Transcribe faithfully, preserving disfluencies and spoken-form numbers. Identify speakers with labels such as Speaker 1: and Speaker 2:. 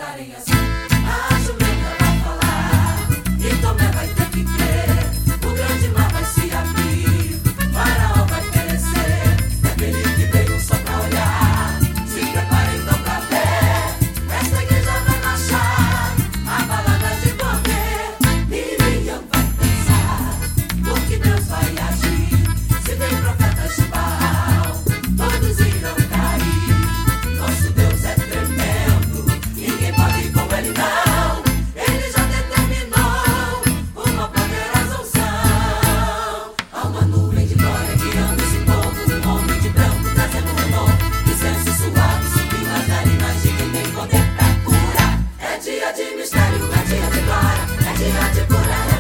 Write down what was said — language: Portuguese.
Speaker 1: falarem assim. A jumenta vai falar e Tomé vai ter que crer. O grande mar vai se abrir, Faraó vai perecer. Daquele que veio só pra olhar, se prepare então pra ver. Esta igreja vai marchar, a balada de Tomé. Miriam vai pensar, porque Deus vai agir. Se tem profetas de Baal, todos irão cair. Nosso Deus é tremendo, ninguém pode com ele não. Ele já determinou uma poderosa unção. Há uma nuvem de glória guiando esse povo, um homem de branco trazendo renor. Incenso suave subindo as narinas de quem tem poder pra curar. É dia de mistério, é dia de glória, é dia de curar.